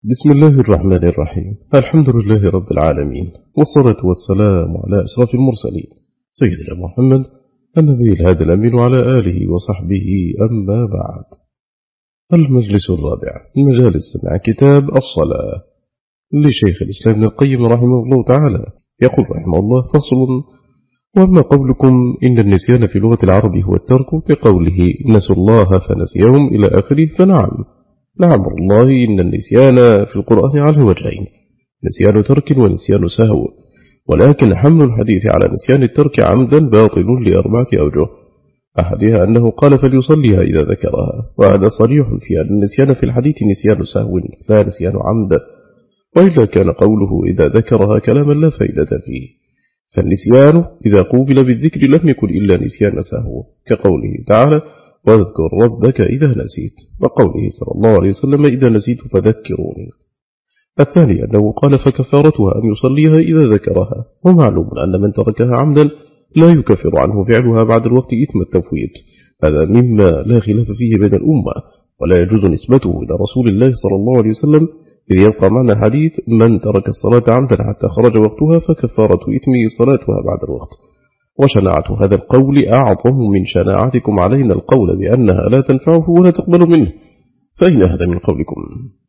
بسم الله الرحمن الرحيم. الحمد لله رب العالمين، والصلاة والسلام على أشرف المرسلين سيدنا محمد النبي الهادي الأمين وعلى آله وصحبه. أما بعد، المجلس الرابع من مجالس سماع كتاب الصلاة لشيخ الإسلام ابن القيم رحمه الله تعالى. يقول رحمه الله: فصل: وأما قولكم إن النسيان في لغة العرب هو الترك كقوله نسوا الله فنسيهم إلى آخره، فنعم والله إن النسيان في القرآن على وجهين: نسيان ترك ونسيان سهو، ولكن حمل الحديث على نسيان الترك عمدا باطل لأربعة أوجه. أحدها أنه قال فليصليها إذا ذكرها، وهذا صريح في أن النسيان في الحديث نسيان سهو لا نسيان عمد، وإلا كان قوله إذا ذكرها كلاما لا فائدة فيه، فالنسيان إذا قوبل بالذكر لم يكن إلا نسيان سهو، كقوله تعالى: واذكر ربك إذا نسيت، وقوله صلى الله عليه وسلم: إذا نسيت فذكروني. الثاني أنه قال فكفارتها أن يصليها إذا ذكرها، ومعلوم أن من تركها عمدا لا يكفر عنه فعلها بعد الوقت إثم التفويت، هذا مما لا خلاف فيه بين الأمة، ولا يجوز نسبته إلى رسول الله صلى الله عليه وسلم، إذ يبقى معنى حديث من ترك الصلاة عمدا حتى خرج وقتها فكفارة إثمه صلاتها بعد الوقت. وشناعة هذا القول أعظم من شناعتكم علينا القول بأنها لا تنفعه ولا تقبل منه، فأين هذا من قولكم؟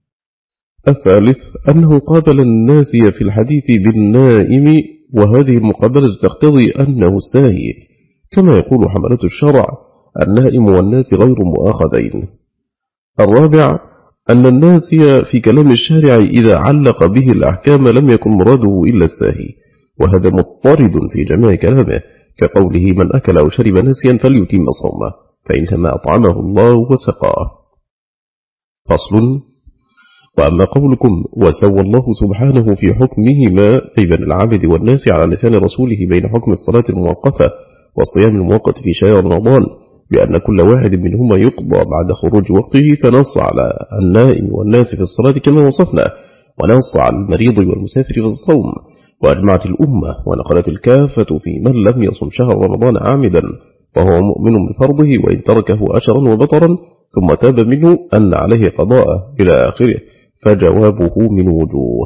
الثالث أنه قابل الناسي في الحديث بالنائم، وهذه المقابلة تقتضي أنه الساهي، كما يقول حملة الشرع: النائم والناس غير مؤاخذين. الرابع أن الناسي في كلام الشارع إذا علق به الأحكام لم يكن مراده إلا الساهي، وهذا مضطرد في جميع كلامه، كقوله من أكل أو شرب ناسيا فليتم صومه، فإنما أطعمه الله وسقاه. فصل: وأما قولكم وسوى الله سبحانه في حكمهما أي بين العبد والناس على لسان رسوله بين حكم الصلاة المؤقتة والصيام المؤقت في شهر رمضان بأن كل واحد منهما يقضى بعد خروج وقته، فنص على النائم والناس في الصلاة كما وصفنا، ونص على المريض والمسافر في الصوم، وأجمعت الأمة ونقلت الكافة في من لم يصم شهر رمضان عامدا وهو مؤمن بفرضه، وإن تركه أشرا وبطرا ثم تاب منه أن عليه قضاءه إلى آخره، فجوابه من وجوه.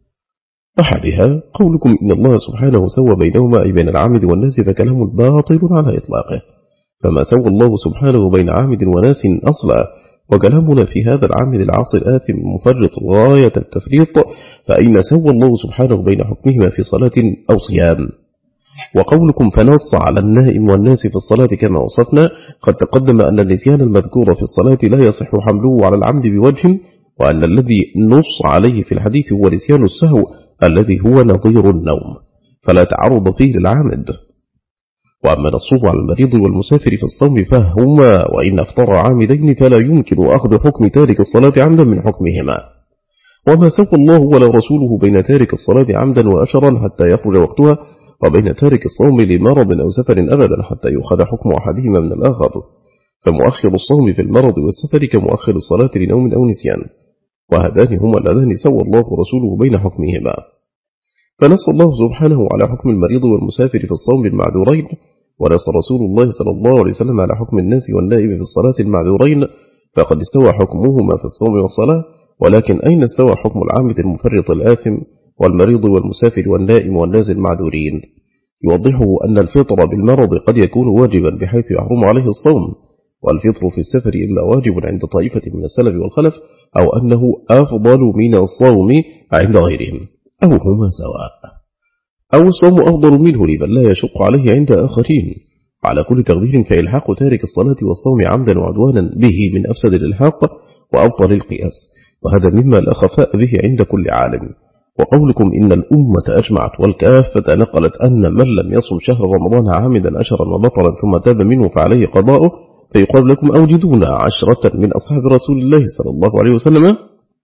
أحدها قولكم إن الله سبحانه سوى بينهما أي بين العامد والناس، فكلام باطل على إطلاقه، فما سوى الله سبحانه بين عامد وناس أصلا، وكلامنا في هذا العامد العاصي الآثم مفرط غاية التفريط، فأين سوى الله سبحانه بين حكمهما في صلاة أو صيام؟ وقولكم فنص على النائم والناس في الصلاة كما وصفنا، قد تقدم أن النسيان المذكور في الصلاة لا يصح حمله على العمد بوجه، وأن الذي نص عليه في الحديث هو نسيان السهو الذي هو نظير النوم، فلا تعرض فيه للعامد. وأما نصه على المريض والمسافر في الصوم فهما وإن أفطر عامدين فلا يمكن أخذ حكم تارك الصلاة عمدا من حكمهما. وما سوى الله ولا رسوله بين تارك الصلاة عمدا وأشرا حتى يخرج وقتها، وبين تارك الصوم لمرض أو سفر أبدا حتى يؤخذ حكم أحدهما من الآخر، فمؤخر الصوم في المرض والسفر كمؤخر الصلاة لنوم أو نسيان، وهذان هما اللذان سوى الله ورسوله بين حكمهما. فنص الله سبحانه على حكم المريض والمسافر في الصوم المعذورين، ونص رسول الله صلى الله عليه وسلم على حكم الناس والنائب في الصلاة المعذورين، فقد استوى حكمهما في الصوم والصلاة، ولكن أين استوى حكم العامد المفرط الآثم والمريض والمسافر والنائم والناس المعذورين؟ يوضحه أن الفطر بالمرض قد يكون واجبا بحيث يحرم عليه الصوم، والفطر في السفر إما واجب عند طائفة من السلف والخلف، أو أنه أفضل من الصوم عند غيرهم، أو هما سواء، أو الصوم أفضل منه لمن لا يشق عليه عند آخرين. على كل تقدير فإلحاق تارك الصلاة والصوم عمدا وعدوانا به من أفسد الإلحاق وأبطل القياس، وهذا مما لا خفاء به عند كل عالم. وقولكم إن الأمة أجمعت والكافة نقلت أن من لم يصم شهر رمضان عامدا أشرا وبطرا ثم تاب منه فعليه قضاؤه، فيقال لكم أوجدون 10 من أصحاب رسول الله صلى الله عليه وسلم،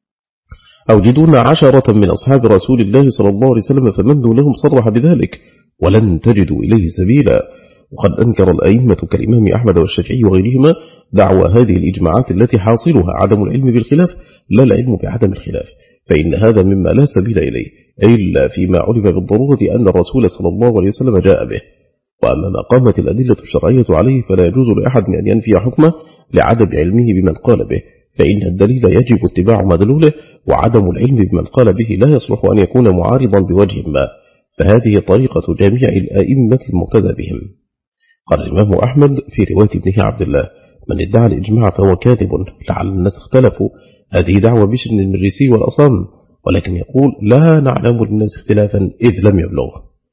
أوجدون 10 من أصحاب رسول الله صلى الله عليه وسلم فمن دونهم صرح بذلك، ولن تجدوا إليه سبيلا. وقد أنكر الأئمة كالإمام أحمد والشافعي وغيرهما دعوى هذه الإجماعات التي حاصلها عدم العلم بالخلاف لا العلم بعدم الخلاف، فإن هذا مما لا سبيل إليه إلا فيما علم بالضرورة أن الرسول صلى الله عليه وسلم جاء به. وأما ما قامت الأدلة الشرعية عليه فلا يجوز لأحد أن ينفي حكمه لعدم علمه بمن قال به، فإن الدليل يجب اتباع مدلوله، وعدم العلم بمن قال به لا يصلح أن يكون معارضا بوجه ما، فهذه طريقة جميع الأئمة المقتدى بهم. قال الإمام أحمد في رواية ابنه عبد الله: من ادعى الإجماع فهو كاذب، لعل الناس اختلفوا. هذه دعوة بشر المريسي والأصم، ولكن يقول لا نعلم للناس اختلافا إذ لم يبلغ.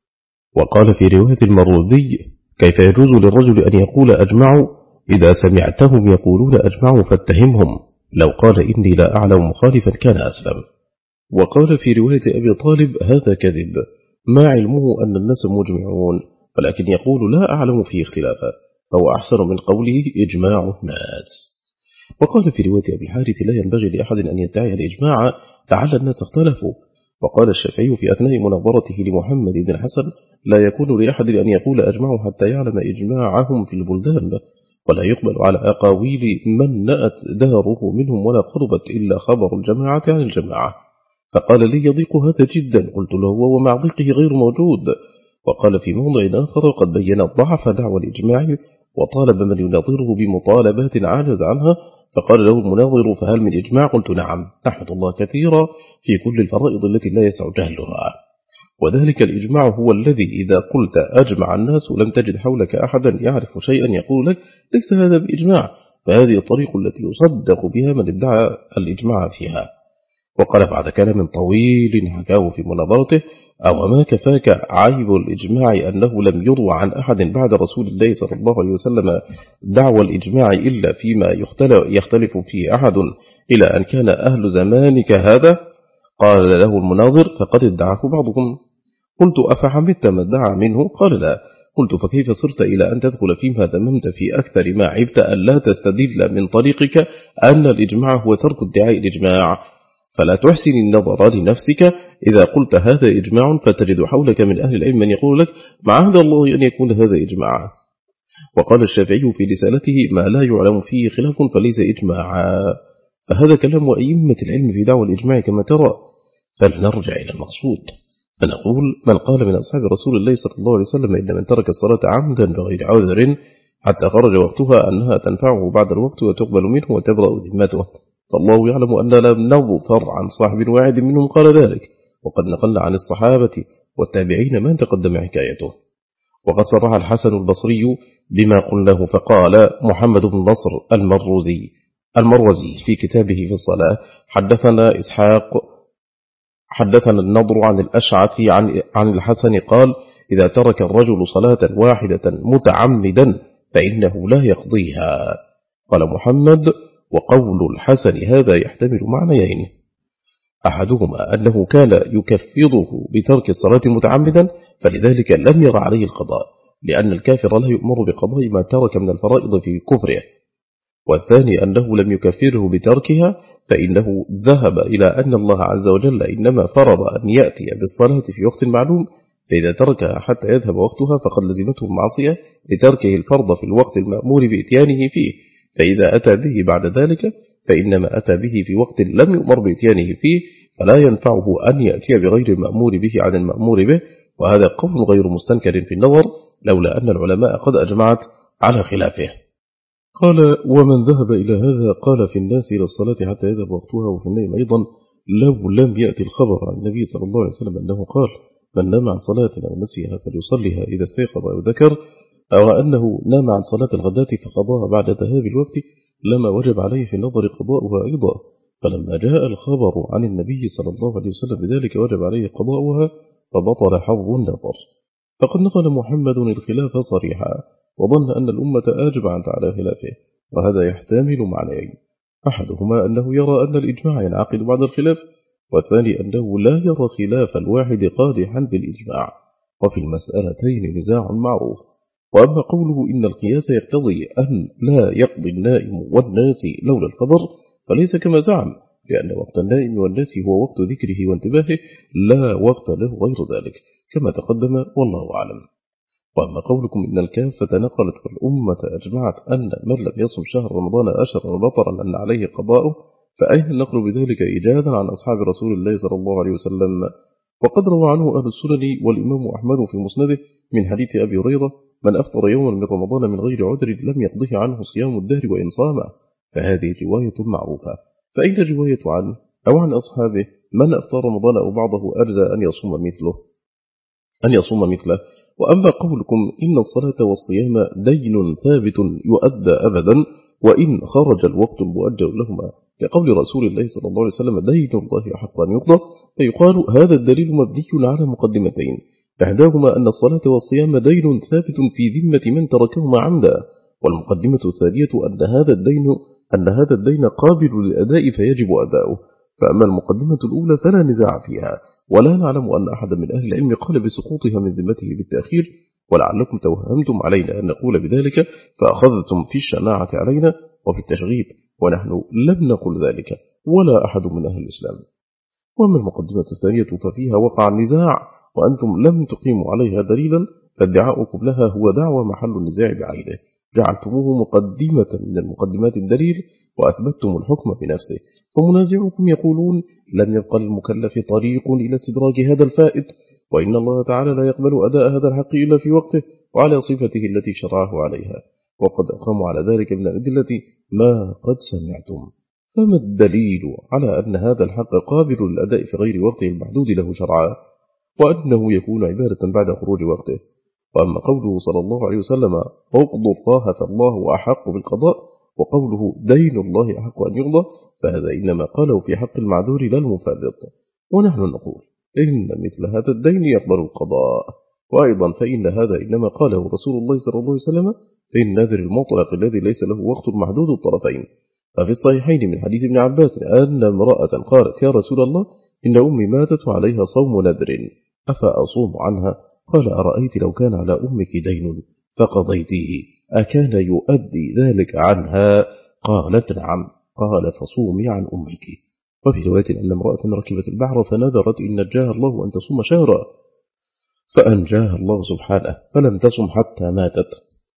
وقال في رواية المروذي: كيف يجوز للرجل أن يقول أجمعوا إذا سمعتهم يقولون أجمعوا فاتهمهم، لو قال إني لا أعلم مخالفا كان أسلم. وقال في رواية أبي طالب: هذا كذب، ما علمه أن الناس مجمعون، ولكن يقول لا أعلم فيه اختلافا، فهو أحسن من قوله إجماع الناس. وقال في رواية أبي الحارث: لا ينبغي لأحد أن يدعي الإجماع لعل الناس اختلفوا. وقال الشافعي في أثناء مناظرته لمحمد بن الحسن: لا يكون لأحد أن يقول أجمعوا حتى يعلم إجماعهم في البلدان، ولا يقبل على أقاويل من نأت داره منهم ولا قربت إلا خبر الجماعة عن الجماعة. فقال لي: يضيق هذا جدا. قلت له: ومع ضيقه غير موجود. وقال في موضع آخر: قد بين ضعف دعوى الإجماع، وطالب من يناظره بمطالبات عاجز عنها، فقال له المناظر: فهل من إجماع؟ قلت: نعم، نحمد الله كثيرا في كل الفرائض التي لا يسع جهلها. وذلك الإجماع هو الذي إذا قلت أجمع الناس لم تجد حولك أحدا يعرف شيئا يقول لك ليس هذا بإجماع، فهذه الطريق التي يصدق بها من ادعى الإجماع فيها. وقال بعد كلام طويل حكاه في مناظرته: أو ما كفاك عيب الإجماع أنه لم يروى عن أحد بعد رسول الله صلى الله عليه وسلم دعوى الإجماع إلا فيما يختلف فيه أحد إلى أن كان أهل زمانك هذا؟ قال له المناظر: فقد ادعاه بعضكم. قلت: أفحمدت ما ادعى منه؟ قال: لا. قلت: فكيف صرت إلى أن تدخل فيما ذممت في أكثر ما عبت أن لا تستدل من طريقك أن الإجماع هو ترك ادعاء الإجماع؟ فلا تحسن النظر لنفسك إذا قلت هذا إجماع، فتجد حولك من أهل العلم من يقول لك معاذ الله أن يكون هذا إجماعا. وقال الشافعي في رسالته: ما لا يعلم فيه خلاف فليس إجماعا. فهذا كلام أئمة العلم في دعوى الإجماع كما ترى. فلنرجع إلى المقصود، فنقول: من قال من أصحاب رسول الله صلى الله عليه وسلم إن من ترك الصلاة عمدا بغير عذر حتى خرج وقتها أنها تنفعه بعد الوقت وتقبل منه وتبرأ ذمته، فالله يعلم أن لم نظفر عن صاحب واحد منهم قال ذلك، وقد نقل عن الصحابة والتابعين ما تقدم حكايته. وقد صرح الحسن البصري بما قلناه، فقال محمد بن نصر المروزي في كتابه في الصلاة: حدثنا إسحاق حدثنا النضر عن الأشعث عن الحسن قال: إذا ترك الرجل صلاة واحدة متعمدا فإنه لا يقضيها. قال محمد: وقول الحسن هذا يحتمل معنيين: أحدهما أنه كان يكفره بترك الصلاة متعمدا، فلذلك لم ير عليه القضاء، لأن الكافر لا يؤمر بقضاء ما ترك من الفرائض في كفره. والثاني أنه لم يكفره بتركها، فإنه ذهب إلى أن الله عز وجل إنما فرض أن يأتي بالصلاة في وقت معلوم، فإذا تركها حتى يذهب وقتها فقد لزمته المعصية لتركه الفرض في الوقت المأمور بإتيانه فيه، فإذا أتى به بعد ذلك فإنما أتى به في وقت لم يؤمر بإتيانه فيه، فلا ينفعه أن يأتي بغير المأمور به عن المأمور به. وهذا قول غير مستنكر في النظر، لولا أن العلماء قد أجمعت على خلافه. قال: ومن ذهب إلى هذا قال في الناس إلى الصلاة حتى يذهب وقتها، وفي النوم أيضا لو لم يأتي الخبر عن النبي صلى الله عليه وسلم أنه قال: من نام عن صلاة أو نسيها فليصليها إذا استيقظ أو ذكر، أو أنه نام عن صلاة الغداة فقضاها بعد ذهاب الوقت، لما وجب عليه في النظر قضاؤها أيضا، فلما جاء الخبر عن النبي صلى الله عليه وسلم بذلك وجب عليه قضاؤها، فبطل حظ النظر. فقد نقل محمد الخلاف صريحا، وظن أن الأمة أجمعت على خلافه، وهذا يحتمل معنيين: أحدهما أنه يرى أن الإجماع ينعقد بعد الخلاف، والثاني أنه لا يرى خلاف الواحد قادحا بالإجماع، وفي المسألتين نزاع معروف. وأما قوله إن القياس يقتضي أن لا يقضي النائم والناس لولا الخبر، فليس كما زعم، لأن وقت النائم والناس هو وقت ذكره وانتباهه، لا وقت له غير ذلك، كما تقدم والله أعلم. وأما قولكم إن الكافة نقلت والأمة أجمعت أن من لم يصم شهر رمضان أشهر بطرا أن عليه قضاؤه، فأين النقل بذلك إيجادا عن أصحاب رسول الله صلى الله عليه وسلم؟ وقد روى عنه أهل السنن والإمام أحمد في مسنده من حديث أبي هريرة: من أفطر يوما من رمضان من غير عذر لم يقضه عنه صيام الدهر وإن صامه. فهذه رواية معروفة. فإن الرواية عنه أو عن أصحابه من أفطر رمضان أو بعضه أرجى أن يصوم مثله. وأما قولكم إن الصلاة والصيام دين ثابت يؤدى أبدا وإن خرج الوقت المؤجل لهما، كقول رسول الله صلى الله عليه وسلم دين الله أحق أن يقضى، فيقال هذا الدليل مبني على مقدمتين، إحداهما أن الصلاة والصيام دين ثابت في ذمة من تركهما عمدا، والمقدمة الثانية أن هذا الدين قابل للأداء فيجب أداؤه. فأما المقدمة الأولى فلا نزاع فيها، ولا نعلم أن أحد من أهل العلم قال بسقوطها من ذمته بالتأخير، ولعلكم توهمتم علينا أن نقول بذلك فأخذتم في الشناعة علينا وفي التشغيب، ونحن لم نقل ذلك ولا أحد من أهل الإسلام. وأما المقدمة الثانية ففيها وقع النزاع وأنتم لم تقيموا عليها دليلا، فادعاؤكم لها هو دعوى محل النزاع بعينه، جعلتموه مقدمة من المقدمات الدليل وأثبتتم الحكم بنفسه. فمنازعكم يقولون لم يبقى للمكلف طريق إلى استدراج هذا الفائت، وإن الله تعالى لا يقبل أداء هذا الحق إلا في وقته وعلى صفته التي شرعه عليها، وقد أقاموا على ذلك من الأدلة ما قد سمعتم. فما الدليل على أن هذا الحق قابل للأداء في غير وقته المحدود له شرعا، وأنه يكون عبادة بعد خروج وقته؟ وأما قوله صلى الله عليه وسلم اقضوا الله فالله أحق بالقضاء، وقوله دين الله أحق أن يقضى، فهذا إنما قاله في حق المعذور لا المفرط. ونحن نقول إن مثل هذا الدين يقبل القضاء. وأيضا فإن هذا إنما قاله رسول الله صلى الله عليه وسلم في النذر المطلق الذي ليس له وقت محدود الطرفين. ففي الصحيحين من حديث ابن عباس أن امرأة قالت يا رسول الله إن أمي ماتت وعليها صوم نذر أفأصوم عنها؟ قال أرأيت لو كان على أمك دين فقضيته أكان يؤدي ذلك عنها؟ قالت نعم. قال فصومي عن أمك. وفي رواية أن امرأة ركبت البحر فنذرت إن نجاها الله أن تصوم شهرا، فأنجاها الله سبحانه فلم تصم حتى ماتت،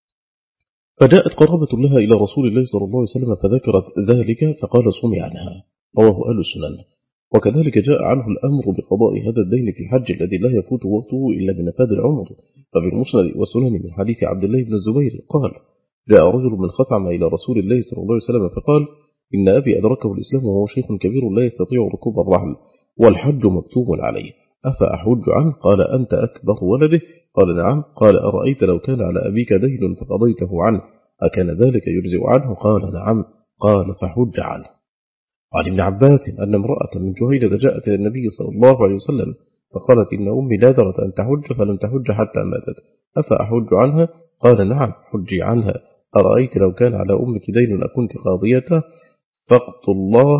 فجاءت قرابة لها إلى رسول الله صلى الله عليه وسلم فذكرت ذلك فقال صومي عنها، رواه أهل السنن. وكذلك جاء عنه الأمر بقضاء هذا الدين في الحج الذي لا يفوت وقته إلا بنفاذ العمر. ففي المسند والسنن من حديث عبد الله بن الزبير قال جاء رجل من خثعم إلى رسول الله صلى الله عليه وسلم فقال إن أبي أدركه الإسلام وهو شيخ كبير لا يستطيع ركوب الرحل والحج مكتوب عليه أفأحج عنه؟ قال أنت أكبر ولده؟ قال نعم. قال أرأيت لو كان على أبيك دين فقضيته عنه أكان ذلك يجزئ عنه؟ قال نعم. قال فحج عنه. عن ابن عباس أن امرأة من جهينة جاءت إلى النبي صلى الله عليه وسلم فقالت إن أمي نذرت أن تحج فلم تحج حتى ماتت أفأحج عنها؟ قال نعم حجي عنها. أرأيت لو كان على أمك دين أكنت قاضيته؟ فاقضوا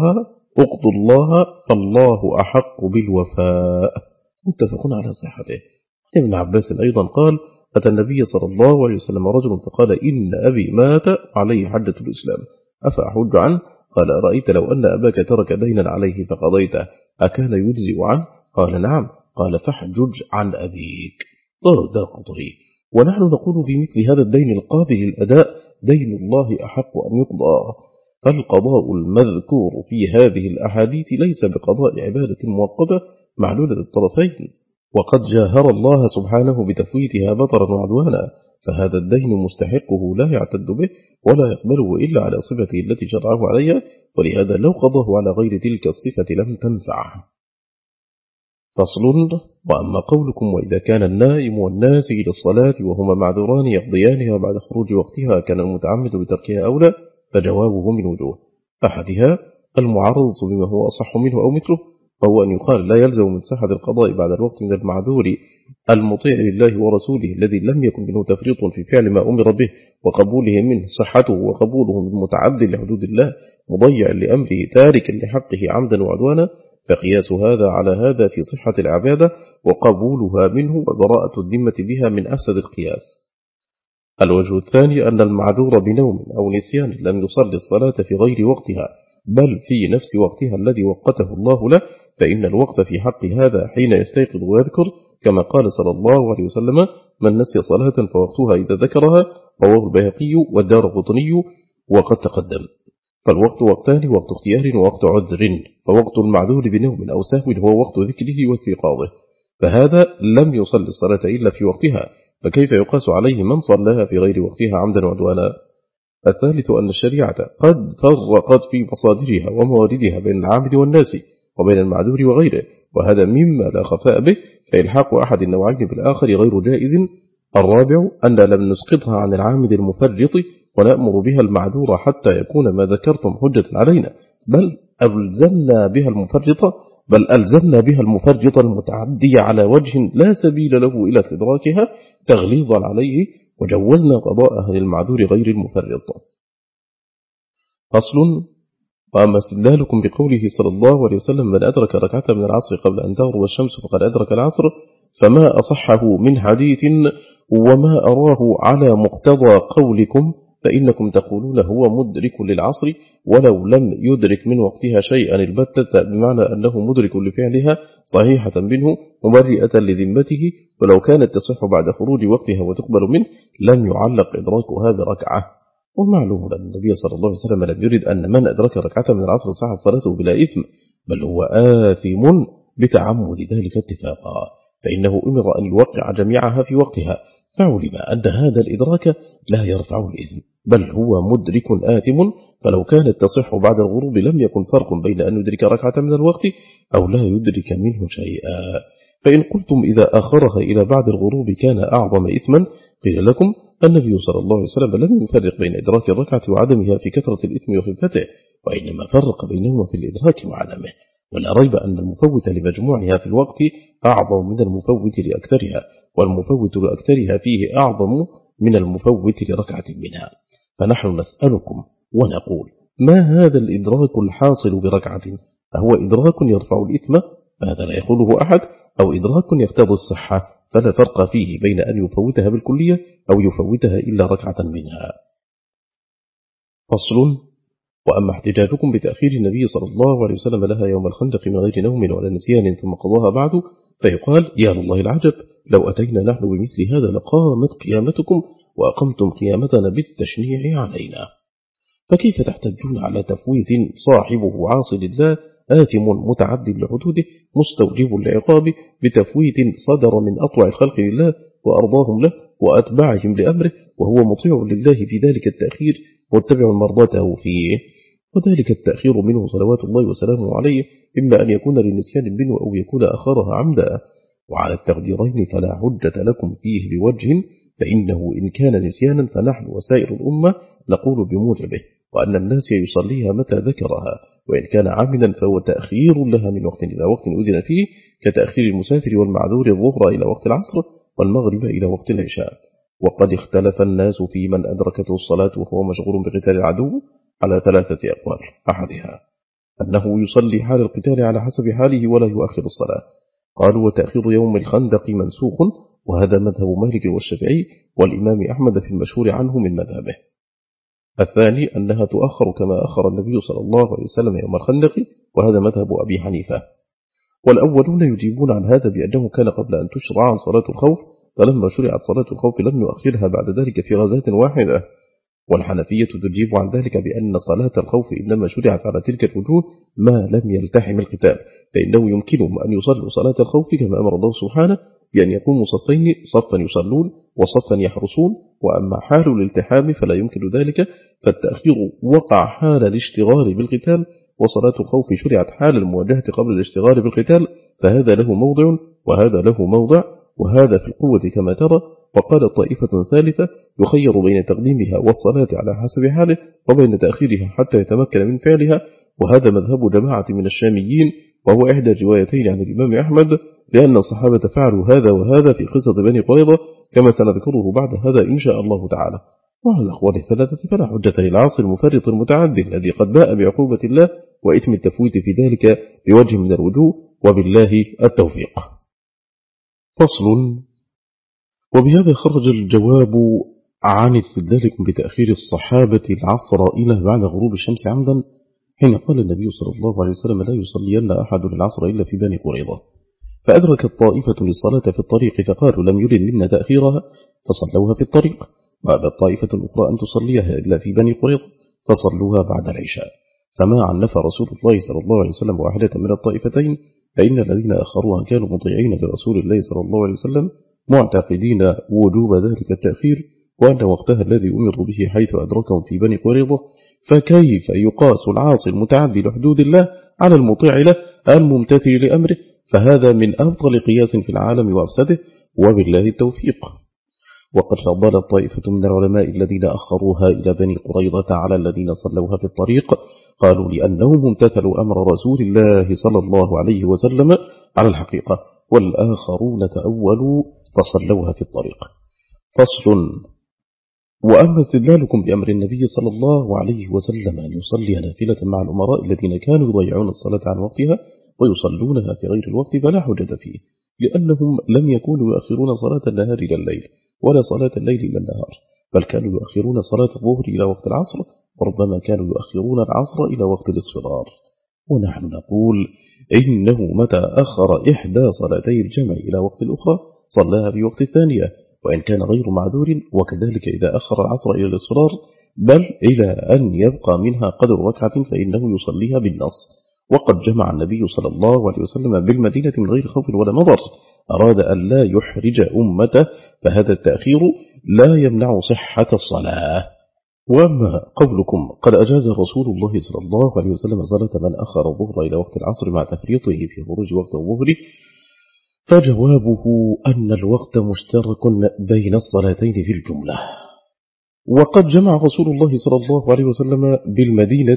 الله فالله أحق بالوفاء. متفق على صحته. ابن عباس أيضا قال أتى النبي صلى الله عليه وسلم رجل فقال إن أبي مات عليه حجة الإسلام أفأحج عنه؟ قال أرأيت لو أن أباك ترك دينا عليه فقضيته أكان يجزئ عنه؟ قال نعم. قال فاحجج عن أبيك. ده قطري. ونحن نقول في مثل هذا الدين القابل للأداء دين الله أحق أن يقضى. فالقضاء المذكور في هذه الأحاديث ليس بقضاء عبادة مؤقتة معلولة الطرفين، وقد جاهر الله سبحانه بتفويتها بطرا وعدوانا، فهذا الدين مستحقه لا يعتد به ولا يقبله إلا على صفته التي شرعه عليها، ولهذا لو قضاه على غير تلك الصفة لم تنفعه. فصل. وأما قولكم وإذا كان النائم والناسي للصلاة وهما معذوران يقضيانها بعد خروج وقتها كان المتعمد بتركها أولى، فجوابه من وجوه: أحدها المعارضة بما هو أصح منه أو مثله، وهو أن يقال لا يلزم من صحة القضاء بعد الوقت من المعذور المطيع لله ورسوله الذي لم يكن منه تفريط في فعل ما أمر به وقبوله منه صحته، وقبوله من متعد لحدود الله مضيع لأمره تارك لحقه عمدا وعدوانا، فقياس هذا على هذا في صحة العبادة وقبولها منه وبراءة الذمة بها من أفسد القياس. الوجه الثاني أن المعذور بنوم أو نسيان لم يصلي الصلاة في غير وقتها بل في نفس وقتها الذي وقته الله له، فإن الوقت في حق هذا حين يستيقظ ويذكر، كما قال صلى الله عليه وسلم: من نسي صلاة فوقتها إذا ذكرها، رواه البيهقي والدارقطني وقد تقدم. فالوقت وقتان: وقت اختيار ووقت عذر، فوقت المعذور بنوم أو سهو هو وقت ذكره واستيقاظه، فهذا لم يصلي الصلاة إلا في وقتها، فكيف يقاس عليه من صلاها في غير وقتها عمدا وعدوانا؟ الثالث أن الشريعة قد فرقت في مصادرها ومواردها بين العامل والناس وبين المعذور وغيره، وهذا مما لا خفاء به، فإلحاق أحد النوعين بالآخر غير جائز. الرابع أن لم نسقطها عن العامل المفرط ونأمر بها المعذور حتى يكون ما ذكرتم حجة علينا، بل ألزمنا بها المفرط المتعدي على وجه لا سبيل له إلى استدراكها تغليظا عليه، وجوزنا قضاءها للمعذور غير المفرط. فصل. وأما استدلالكم بقوله صلى الله عليه وسلم من أدرك ركعة من العصر قبل أن تغرب الشمس فقد أدرك العصر، فما أصحه من حديث وما أراه على مقتضى قولكم، فإنكم تقولون هو مدرك للعصر ولو لم يدرك من وقتها شيئا البتة، بمعنى أنه مدرك لفعلها صحيحة منه مبرئة لذمته، ولو كانت تصح بعد خروج وقتها وتقبل منه لم يعلق إدراكها بركعة. ومعلوم أن النبي صلى الله عليه وسلم لم يرد أن من أدرك ركعة من العصر صحت صلاته بلا إثم، بل هو آثم بتعمد ذلك اتفاقا، فإنه أمر أن يوقع جميعها في وقتها، فعلم أن هذا الإدراك لا يرفع الإثم، بل هو مدرك آثم، فلو كانت تصح بعد الغروب لم يكن فرق بين أن يدرك ركعة من الوقت أو لا يدرك منه شيئا. فإن قلتم إذا أخرها إلى بعد الغروب كان أعظم إثما، قيل لكم النبي صلى الله عليه وسلم لم يفرق بين إدراك الركعة وعدمها في كثرة الإثم وخفته، وإنما فرق بينهما في الإدراك وعدمه، ولا ريب أن المفوت لمجموعها في الوقت أعظم من المفوت لأكثرها، والمفوت لأكثرها فيه أعظم من المفوت لركعة منها. فنحن نسألكم ونقول ما هذا الإدراك الحاصل بركعة؟ أهو إدراك يرفع الإثم؟ هذا لا يقوله أحد، أو إدراك يقتضي الصحة؟ فلا فرق فيه بين أن يفوتها بالكلية أو يفوتها إلا ركعة منها. فصل. وأما احتجاجكم بتأخير النبي صلى الله عليه وسلم لها يوم الخندق من غير نوم ولا نسيان ثم قضاها بعد، فيقال يا الله العجب، لو أتينا نحن بمثل هذا لقامت قيامتكم وأقمتم قيامتنا بالتشنيع علينا. فكيف تحتجون على تفويت صاحبه عاصي لله آثم متعد لحدوده مستوجب لعقاب بتفويت صدر من أطوع الخلق لله وأرضاهم له وأتبعهم لأمره، وهو مطيع لله في ذلك التأخير واتبع مرضاته فيه، وذلك التأخير منه صلوات الله وسلامه عليه إما أن يكون للنسيان منه أو يكون أخرها عمدا، وعلى التقديرين فلا حجة لكم فيه بوجه، فإنه إن كان نسيانا فنحن وسائر الأمة نقول بموجبه، وأن الناس يصليها متى ذكرها، وإن كان عاملا فهو تأخير لها من وقت إلى وقت أذن فيه، كتأخير المسافر والمعذور الظهر إلى وقت العصر والمغرب إلى وقت العشاء. وقد اختلف الناس في من أدركته الصلاة وهو مشغول بقتال العدو على 3 أقوال، أحدها أنه يصلي حال القتال على حسب حاله ولا يؤخر الصلاة، قالوا وتأخير يوم الخندق منسوخ، وهذا مذهب مالك والشافعي والإمام أحمد في المشهور عنه من مذهبه. الثاني أنها تؤخر كما أخر النبي صلى الله عليه وسلم يوم الخندق، وهذا مذهب أبي حنيفة. والأولون يجيبون عن هذا بأنه كان قبل أن تشرع صلاة الخوف، فلما شرعت صلاة الخوف لم يؤخرها بعد ذلك في غزاة واحدة. والحنفية تجيب عن ذلك بأن صلاة الخوف إنما شرعت على تلك الوجوه ما لم يلتحم القتال، فإنه يمكنهم أن يصلوا صلاة الخوف كما أمر الله سبحانه بأن يقوموا صفين، صفا يصلون وصفا يحرسون، وأما حال الالتحام فلا يمكن ذلك، فالتأخير وقع حال الاشتغال بالقتال، وصلاة الخوف شرعت حال المواجهة قبل الاشتغال بالقتال، فهذا له موضع وهذا له موضع، وهذا في القوة كما ترى. وقال طائفة ثالثة يخير بين تقديمها والصلاة على حسب حاله وبين تأخيرها حتى يتمكن من فعلها، وهذا مذهب جماعة من الشاميين، وهو إحدى الروايتين عن الإمام أحمد، لأن الصحابة فعلوا هذا وهذا في قصة بني قريظة كما سنذكره بعد هذا إن شاء الله تعالى. وعلى الأقوال الثلاثة فلا حجة للعاصي المفرط المتعدي الذي قد باء بعقوبة الله وإثم التفويت في ذلك بوجه من الوجوه، وبالله التوفيق. فصل. وبهذا خرج الجواب عن استدلالكم بتأخير الصحابة العصر إلى بعد غروب الشمس عمدا، حين قال النبي صلى الله عليه وسلم لا يصلين أحد العصر إلا في بني قريظة، فأدرك الطائفة للصلاة في الطريق فقالوا لم يرد منا تأخيرها فصلوها في الطريق، وأبى الطائفة الأخرى أن تصليها إلا في بني قريظة فصلوها بعد العشاء، فما عنف رسول الله صلى الله عليه وسلم واحدة من الطائفتين، فإن الذين أخروها كانوا مطيعين لرسول الله صلى الله عليه وسلم معتقدين وجوب ذلك التأخير، وأن وقتها الذي أمر به حيث أدركهم في بني قريظة، فكيف يقاس العاصي المتعدي لحدود الله على المطيع له الممتثل لأمره؟ فهذا من أفضل قياس في العالم وأفسده، وبالله التوفيق. وقد فضل طائفة من العلماء الذين أخروها إلى بني قريظة على الذين صلوها في الطريق، قالوا لأنهم امتثلوا أمر رسول الله صلى الله عليه وسلم على الحقيقة، والآخرون تأولوا فصلوها في الطريق. فصل. وأما استدلالكم بأمر النبي صلى الله عليه وسلم أن يصلي نافلة مع الأمراء الذين كانوا يضيعون الصلاة عن وقتها ويصلونها في غير الوقت فلا حجة فيه، لأنهم لم يكونوا يؤخرون صلاة النهار إلى الليل ولا صلاة الليل إلى النهار، بل كانوا يؤخرون صلاة الظهر إلى وقت العصر، وربما كانوا يؤخرون العصر إلى وقت الاصفرار. ونحن نقول إنه متى أخر إحدى صلاتي الجمع إلى وقت الأخرى صلاها في وقت الثانية، وإن كان غير معذور، وكذلك إذا أخر العصر إلى الإصفرار بل إلى أن يبقى منها قدر ركعة فإنه يصليها بالنص. وقد جمع النبي صلى الله عليه وسلم بالمدينة من غير خوف ولا نظر، أراد أن لا يحرج أمته، فهذا التأخير لا يمنع صحة الصلاة. وأما قولكم قد أجاز رسول الله صلى الله عليه وسلم صلاة من أخر الظهر إلى وقت العصر مع تفريطه في خروج وقت الظهر، فجوابه أن الوقت مشترك بين الصلاتين في الجملة. وقد جمع رسول الله صلى الله عليه وسلم بالمدينة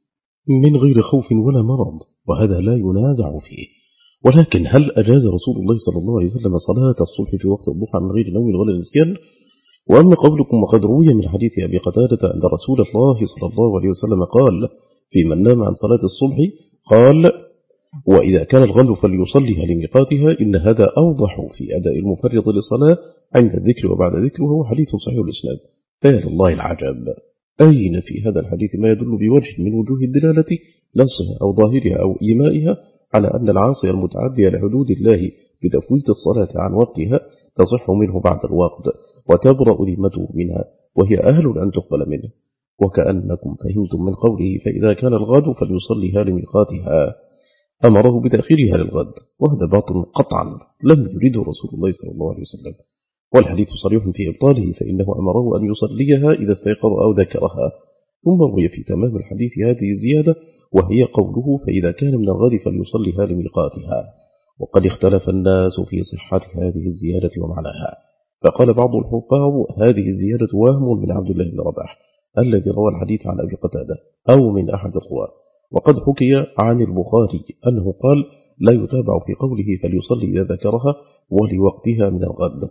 من غير خوف ولا مرض، وهذا لا ينازع فيه. ولكن هل أجاز رسول الله صلى الله عليه وسلم صلاة الصبح في وقت الضحى من غير نوم ولا نسيان؟ وأما قولكم وقد روي من حديث أبي قتادة أن رسول الله صلى الله عليه وسلم قال في من نام عن صلاة الصبح، قال: وإذا كان الغل فليصليها لميقاتها، إن هذا أوضح في أداء المفرط للصلاة عند الذكر وبعد ذكر، وهو حديث صحيح الإسناد. فيا الله العجب، أين في هذا الحديث ما يدل بوجه من وجوه الدلالة نصها أو ظاهرها أو إيمائها على أن العاصي المتعدي لحدود الله بتفويت الصلاة عن وقتها تصح منه بعد الوقت وتبرأ ذمته منها، وهي أهل أن تقبل منه. وكأنكم فهمتم من قوله فإذا كان الغد فليصليها لميقاتها أمره بتأخيرها للغد، وهذا باطل قطعا لم يريده رسول الله صلى الله عليه وسلم، والحديث صريح في إبطاله، فإنه أمره أن يصليها إذا استيقظ أو ذكرها. ثم روي في تمام الحديث هذه الزيادة، وهي قوله فإذا كان من الغد فليصليها لميقاتها. وقد اختلف الناس في صحة هذه الزيادة ومعناها، فقال بعض الحفاظ هذه الزيادة وهم من عبد الله بن رباح الذي روى الحديث عن أبي قتادة أو من أحد الرواة. وقد حكي عن البخاري أنه قال لا يتابع في قوله فليصلي إذا ذكرها ولوقتها من الغد.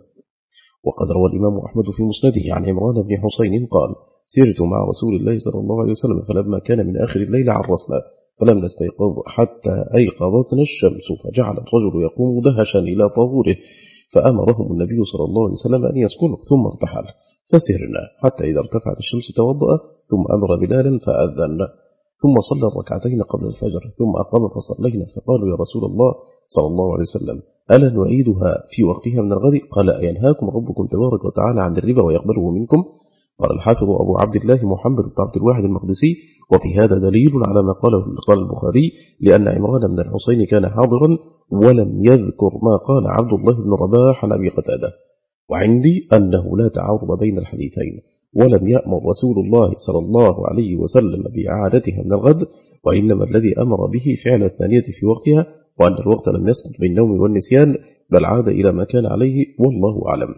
وقد روى الإمام أحمد في مسنده عن عمران بن حسين قال سرت مع رسول الله صلى الله عليه وسلم، فلما كان من آخر الليل عرسنا فلم نستيقظ حتى أيقظتنا الشمس، فجعل الرجل يقوم دهشا إلى طهوره، فأمرهم النبي صلى الله عليه وسلم أن يسكنوا، ثم ارتحل، فسرنا حتى إذا ارتفعت الشمس توضأ، ثم أمر بلالا فأذن، ثم صلى الركعتين قبل الفجر، ثم أقام فصلينا، فقالوا يا رسول الله صلى الله عليه وسلم ألا نعيدها في وقتها من الغد؟ قال أينهاكم ربكم تبارك وتعالى عن الربا ويقبله منكم؟ قال الحافظ أبو عبد الله محمد بن عبد الواحد المقدسي: وفي هذا دليل على ما قال البخاري، لأن عمران بن الحسين كان حاضرا ولم يذكر ما قال عبد الله بن رباح عن أبي قتادة. وعندي أنه لا تعارض بين الحديثين، ولم يأمر رسول الله صلى الله عليه وسلم بإعادتها من الغد، وإنما الذي أمر به فعل الثانية في وقتها، وأن الوقت لم يسقط بالنوم والنسيان بل عاد إلى ما كان عليه، والله أعلم.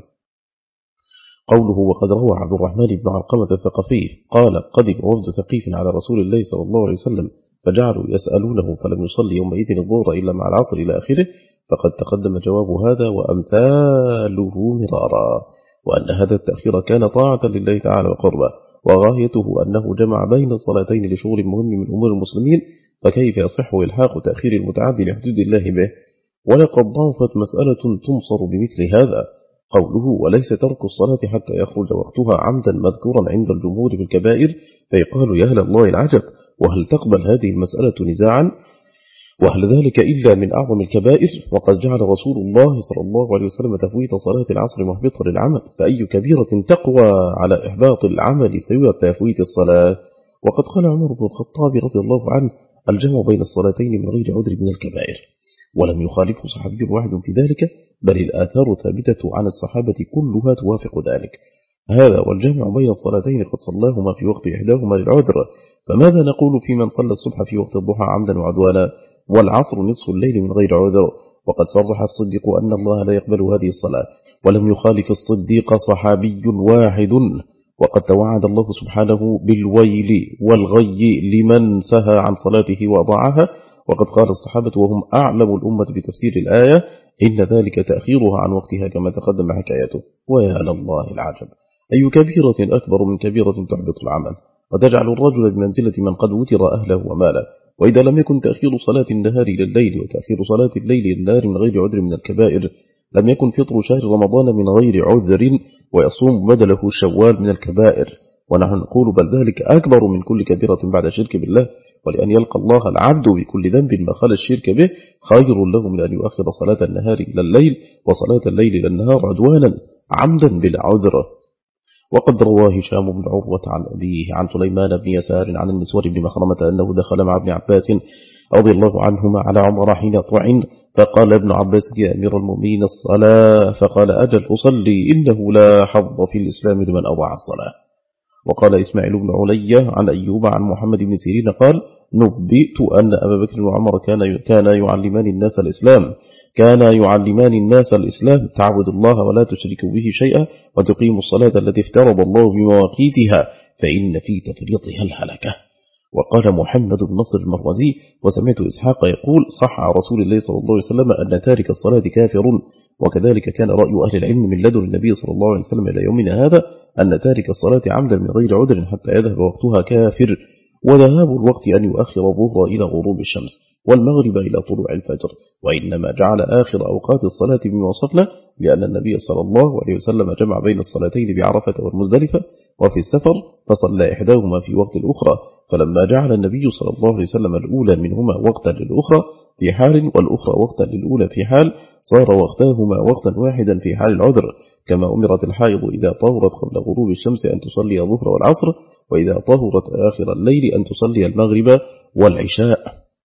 قوله وقد روى عبد الرحمن بن علقمة الثقفي قال قدم وفد ثقيف على رسول الله صلى الله عليه وسلم فجعلوا يسألونه فلم يصلي يومئذ الظهر إلا مع العصر إلى آخره، فقد تقدم جواب هذا وأمثاله مرارا، وأن هذا التأخير كان طاعة لله تعالى وقربه، وغايته أنه جمع بين الصلاتين لشغل مهم من أمور المسلمين، فكيف يصح إلحاق تأخير المتعدي لحدود الله به؟ ولقد ضعفت مسألة تنصر بمثل هذا، قوله وليس ترك الصلاة حتى يخرج وقتها عمدا مذكورا عند الجمهور في الكبائر، فيقال يا الله العجب، وهل تقبل هذه المسألة نزاعا؟ وهل ذلك إلا من أعظم الكبائر؟ وقد جعل رسول الله صلى الله عليه وسلم تفويت صلاة العصر محبطة للعمل، فأي كبيرة تقوى على إحباط العمل سوى تفويت الصلاة؟ وقد قال عمر بن الخطاب رضي الله عنه الجمع بين الصلاتين من غير عذر من الكبائر، ولم يخالفه صحابي واحد في ذلك، بل الآثار ثابتة عن الصحابة كلها توافق ذلك. هذا والجامع بين الصلاتين قد صلاهما في وقت إحداهما للعذر، فماذا نقول في من صلى الصبح في وقت الضحى عمدا وعدوانا والعصر نصف الليل من غير عذر؟ وقد صرح الصديق أن الله لا يقبل هذه الصلاة، ولم يخالف الصديق صحابي واحد. وقد توعد الله سبحانه بالويل والغي لمن سهى عن صلاته وأضاعها، وقد قال الصحابة وهم أعلم الأمة بتفسير الآية إن ذلك تأخيرها عن وقتها كما تقدم حكايته. ويا لله العجب، أي كبيرة أكبر من كبيرة تحبط العمل وتجعل الرجل بمنزلة من قد وتر أهله وماله. وإذا لم يكن تأخير صلاة النهار إلى الليل وتأخير صلاة الليل إلى النهار من غير عذر من الكبائر، لم يكن فطر شهر رمضان من غير عذر ويصوم بدله شوال من الكبائر. ونحن نقول بل ذلك أكبر من كل كبيرة بعد شرك بالله، ولأن يلقى الله العبد بكل ذنب ما خلا الشرك به خير له من أن يؤخر صلاة النهار إلى الليل وصلاة الليل إلى النهار عدوانا عمدا بلا عذر. وقد رواه هشام بن عروة عن أبيه عن سليمان بن يسار عن المسور بن مخرمة أنه دخل مع ابن عباس رضي الله عنهما على عمر حين طعن، فقال ابن عباس يا أمير المؤمنين الصلاة، فقال أجل أصلي إنه لا حظ في الإسلام لمن أضاع الصلاة. وقال إسماعيل بن علي عن أيوب عن محمد بن سيرين قال نبئت أن أبا بكر وعمر كان يعلمان الناس الإسلام تعبد الله ولا تشرك به شيئا وتقيم الصلاة التي افترض الله بمواقيتها فإن في تفريطها الهلكة. وقال محمد بن نصر المروزي وسمعت إسحاق يقول صح عن رسول الله صلى الله عليه وسلم أن تارك الصلاة كافر. وكذلك كان رأي أهل العلم من لدن النبي صلى الله عليه وسلم إلى يومنا هذا أن تارك الصلاة عمدا من غير عذر حتى يذهب وقتها كافر. وذهاب الوقت أن يؤخر الظهر إلى غروب الشمس والمغرب إلى طلوع الفجر، وإنما جعل آخر أوقات الصلاة بما وصفنا لأن النبي صلى الله عليه وسلم جمع بين الصلاتين بعرفة والمزدلفة وفي السفر فصلى إحداهما في وقت الأخرى، فلما جعل النبي صلى الله عليه وسلم الأولى منهما وقتا للأخرى في حال والأخرى وقتا للأولى في حال صار وقتاهما وقتا واحدا في حال العذر، كما أمرت الحائض إذا طهرت قبل غروب الشمس أن تصلي الظهر والعصر، وإذا طهرت آخر الليل أن تصلي المغرب والعشاء.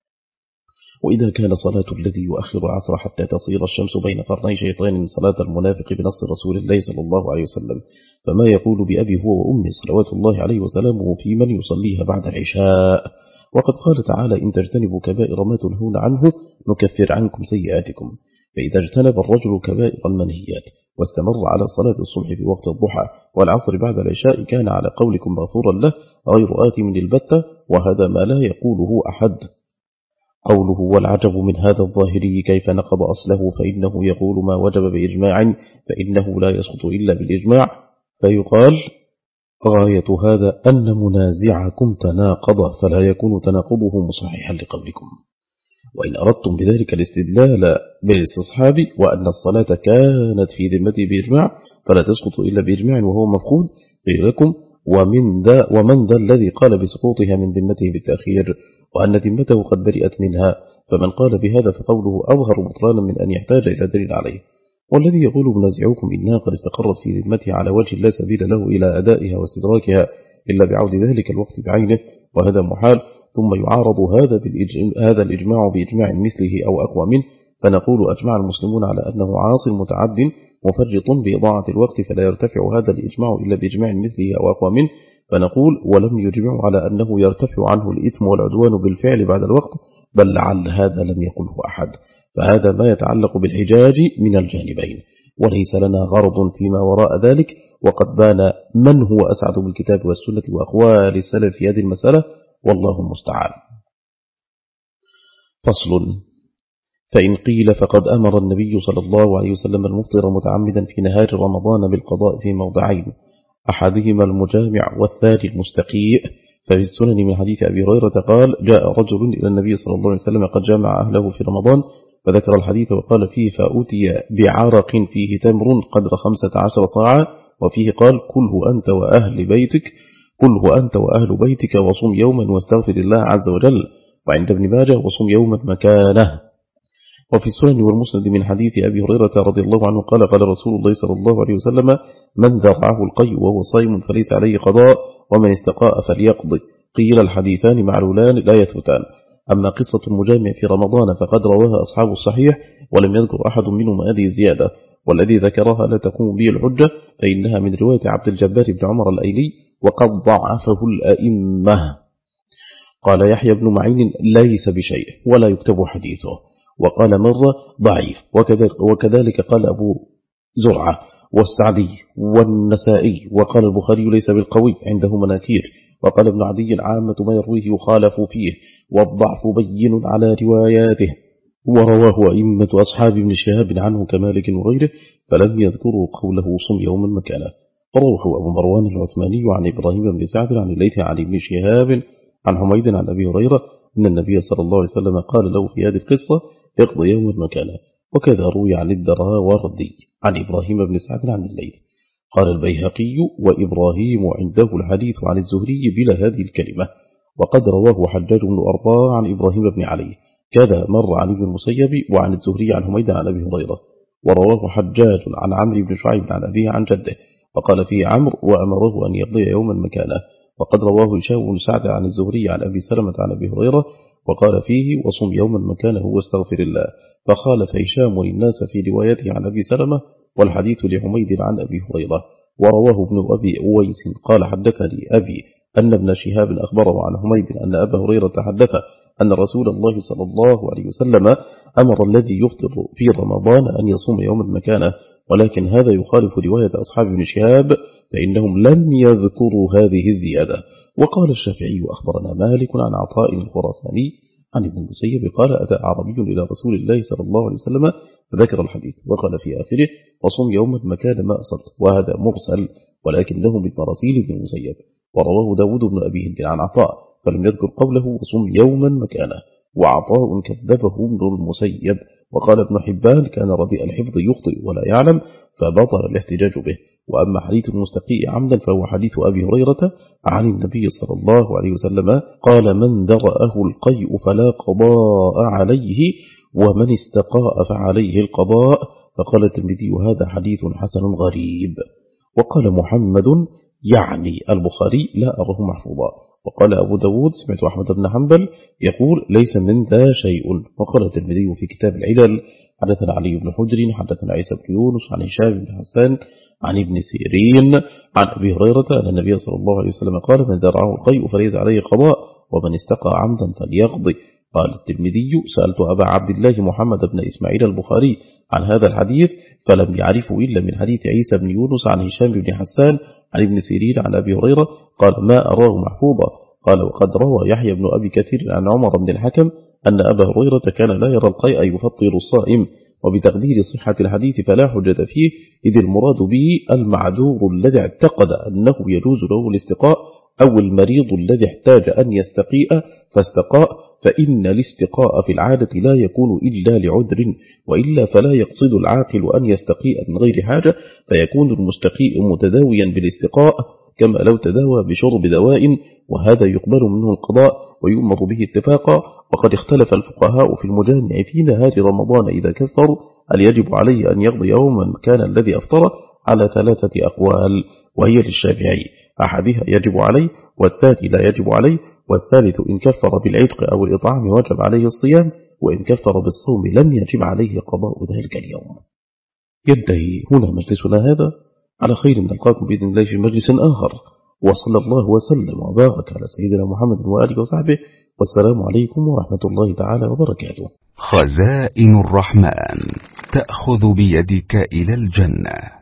وإذا كان صلاة الذي يؤخر العصر حتى تصير الشمس بين قرني شيطان من صلاة المنافق بنص رسول الله صلى الله عليه وسلم، فما يقول بأبي هو وأمي صلوات الله عليه وسلامه في من يصليها بعد العشاء. وقد قال تعالى إن تجتنبوا كبائر ما تنهون عنه نكفر عنكم سيئاتكم. فإذا اجتنب الرجل كبائر المنهيات واستمر على صلاة الصبح في وقت الضحى والعصر بعد العشاء كان على قولكم مغفورا له غير آثم للبتة، وهذا ما لا يقوله أحد. قوله والعجب من هذا الظاهري كيف نقض أصله فإنه يقول ما وجب بإجماع فإنه لا يسقط إلا بالإجماع، فيقال غاية هذا أن منازعكم تناقض فلا يكون تناقضه مصححا لقولكم. وإن أردتم بذلك الاستدلال بالاستصحاب وأن الصلاة كانت في ذمته بإجماع فلا تسقط إلا بإجماع وهو مفقود، قيل لكم ومن ذا الذي قال بسقوطها من ذمته بالتأخير وأن ذمته قد برئت منها؟ فمن قال بهذا فقوله أظهر بطلانا من أن يحتاج إلى دليل عليه. والذي يقول منازعوكم إنها قد استقرت في ذمتها على وجه لا سبيل له إلى أدائها واستدراكها إلا بعود ذلك الوقت بعينه، وهذا محال، ثم يعارض هذا الإجماع بإجماع مثله أو أقوى منه، فنقول أجمع المسلمون على أنه عاص متعد مفرط بإضاعة الوقت فلا يرتفع هذا الإجماع إلا بإجماع مثله أو أقوى منه، فنقول ولم يجمع على أنه يرتفع عنه الإثم والعدوان بالفعل بعد الوقت، بل لعل هذا لم يقله أحد، فهذا ما يتعلق بالحجاج من الجانبين، وليس لنا غرض فيما وراء ذلك، وقد بان من هو أسعد بالكتاب والسنة وأقوال السلف في هذه المسألة، والله المستعان. فصل. فإن قيل فقد أمر النبي صلى الله عليه وسلم المفطر متعمدا في نهار رمضان بالقضاء في موضعين، أحدهما المجامع والثاني المستقيء. ففي السنن من حديث أبي هريرة قال جاء رجل إلى النبي صلى الله عليه وسلم قد جامع أهله في رمضان، فذكر الحديث وقال فيه فأتي بعرق فيه تمر قدر 15 صاعا، وفيه قال كله أنت وأهل بيتك وصم يوما واستغفر الله عز وجل. وعند ابن ماجه وصم يوما مكانه. وفي السنن والمسند من حديث أبي هريرة رضي الله عنه قال قال رسول الله صلى الله عليه وسلم من ذرعه القيء وهو صائم فليس عليه قضاء ومن استقاء فليقضي. قيل الحديثان معلولان لا يثبتان. أما قصة المجامع في رمضان فقد رواها أصحاب الصحيح ولم يذكر أحد منهم هذه الزيادة، والذي ذكرها لا تقوم به الحجة، فإنها من رواية عبد الجبار بن عمر الأيلي وقد ضعفه الأئمة. قال يحيى بن معين ليس بشيء ولا يكتب حديثه، وقال مرة ضعيف، وكذلك قال أبو زرعة والسعدي والنسائي، وقال البخاري ليس بالقوي عنده مناكير، وقال ابن عدي عامة ما يرويه يخالف فيه، والضعف بين على رواياته. ورواه أئمة أصحاب ابن شهاب عنه كمالك وغيره، فلم يذكروا قوله صم يوما مكانه. رواه أبو مروان العثماني عن إبراهيم بن سعد عن الليث عن ابن شهاب عن حميد عن أبي هريرة أن النبي صلى الله عليه وسلم قال له في هذه القصة اقض يوما مكانه. وكذا روي عن الدراوردي عن إبراهيم بن سعد عن الليث. قال البيهقي وإبراهيم عنده الحديث عن الزهري بلا هذه الكلمة، وقد رواه حجاج بن أرطاء عن إبراهيم بن علي كذا مر عن ابن المسيب وعن الزهري عن حميد عن أبي هريرة. ورواه حجاج عن عمرو بن شعيب عن أبيه عن جده، وقال فيه عمرو وأمره أن يقضي يوما مكانه. وقد رواه هشام بن سعد عن الزهري عن أبي سلمة عن أبي هريرة وقال فيه وصم يوما مكانه واستغفر الله، فخالف هشام الناس في روايته عن أبي سلمة والحديث لحميد عن أبي هريرة. ورواه ابن أبي أويس قال حدثني أبي أن ابن شهاب أخبره عن حميد أن أبا هريرة حدث أن رسول الله صلى الله عليه وسلم أمر الذي يفطر في رمضان أن يصوم يوما مكانه، ولكن هذا يخالف رواية أصحاب ابن شهاب فإنهم لم يذكروا هذه الزيادة. وقال الشافعي أخبرنا مالك عن عطاء الخراساني عن ابن المسيب قال أتى أعربي إلى رسول الله صلى الله عليه وسلم فذكر الحديث وقال في آخره وصم يوما مكان ما أصبت، وهذا مرسل ولكنه من مراسيل ابن المسيب. ورواه داود بن أبي هند عن عطاء فلم يذكر قوله وصم يوما مكانه، وعطاء كذبه ابن المسيب. وقال ابن حبان كان رديء الحفظ يخطئ ولا يعلم فبطل الاحتجاج به. وأما حديث المستقيء عمدا فهو حديث أبي هريرة عن النبي صلى الله عليه وسلم قال من درأه القيء فلا قضاء عليه ومن استقاء فعليه القضاء. فقال الترمذي هذا حديث حسن غريب. وقال محمد يعني البخاري لا أره محفوظا. وقال أبو داود سمعت أحمد بن حنبل يقول ليس من ذا شيء. وقال الترمذي في كتاب العلل حدثنا علي بن حجر حدثنا عيسى بن يونس عن هشام بن حسان عن ابن سيرين عن أبي هريرة أن النبي صلى الله عليه وسلم قال من درعه القيء فليس عليه قضاء ومن استقى عمدا فليقضي. قال الترمذي سألت أبا عبد الله محمد بن إسماعيل البخاري عن هذا الحديث فلم يعرفه إلا من حديث عيسى بن يونس عن هشام بن حسان عن ابن سيرين عن أبي هريرة قال ما أراه محفوظا. قال وقد روى يحيى بن أبي كثير عن عمر بن الحكم أن أبا هريرة كان لا يرى القيء يفطر الصائم، وبتقدير صحة الحديث فلا حجة فيه إذ المراد به المعذور الذي اعتقد أنه يجوز له الاستقاء أو المريض الذي احتاج أن يستقيء فاستقاء، فإن الاستقاء في العادة لا يكون إلا لعذر، وإلا فلا يقصد العاقل أن يستقيء من غير حاجة فيكون المستقيء متداويا بالاستقاء كما لو تداوى بشرب دواء، وهذا يقبل منه القضاء ويؤمر به اتفاقا. وقد اختلف الفقهاء في المجامع في نهار رمضان إذا كفر هل يجب عليه أن يقضي يوما كان الذي أفطر على 3 أقوال، وهي للشافعي أحدها يجب عليه والثاني لا يجب عليه، والثالث إن كفر بالعتق أو الإطعام وجب عليه الصيام، وإن كفر بالصوم لم يجب عليه قضاء ذلك اليوم. ينتهي هنا مجلسنا هذا، على خير نلقاكم بإذن الله في مجلس آخر، وصلى الله وسلم وبارك على سيدنا محمد وآله وصحبه، والسلام عليكم ورحمة الله تعالى وبركاته. خزائن الرحمن تأخذ بيدك إلى الجنة.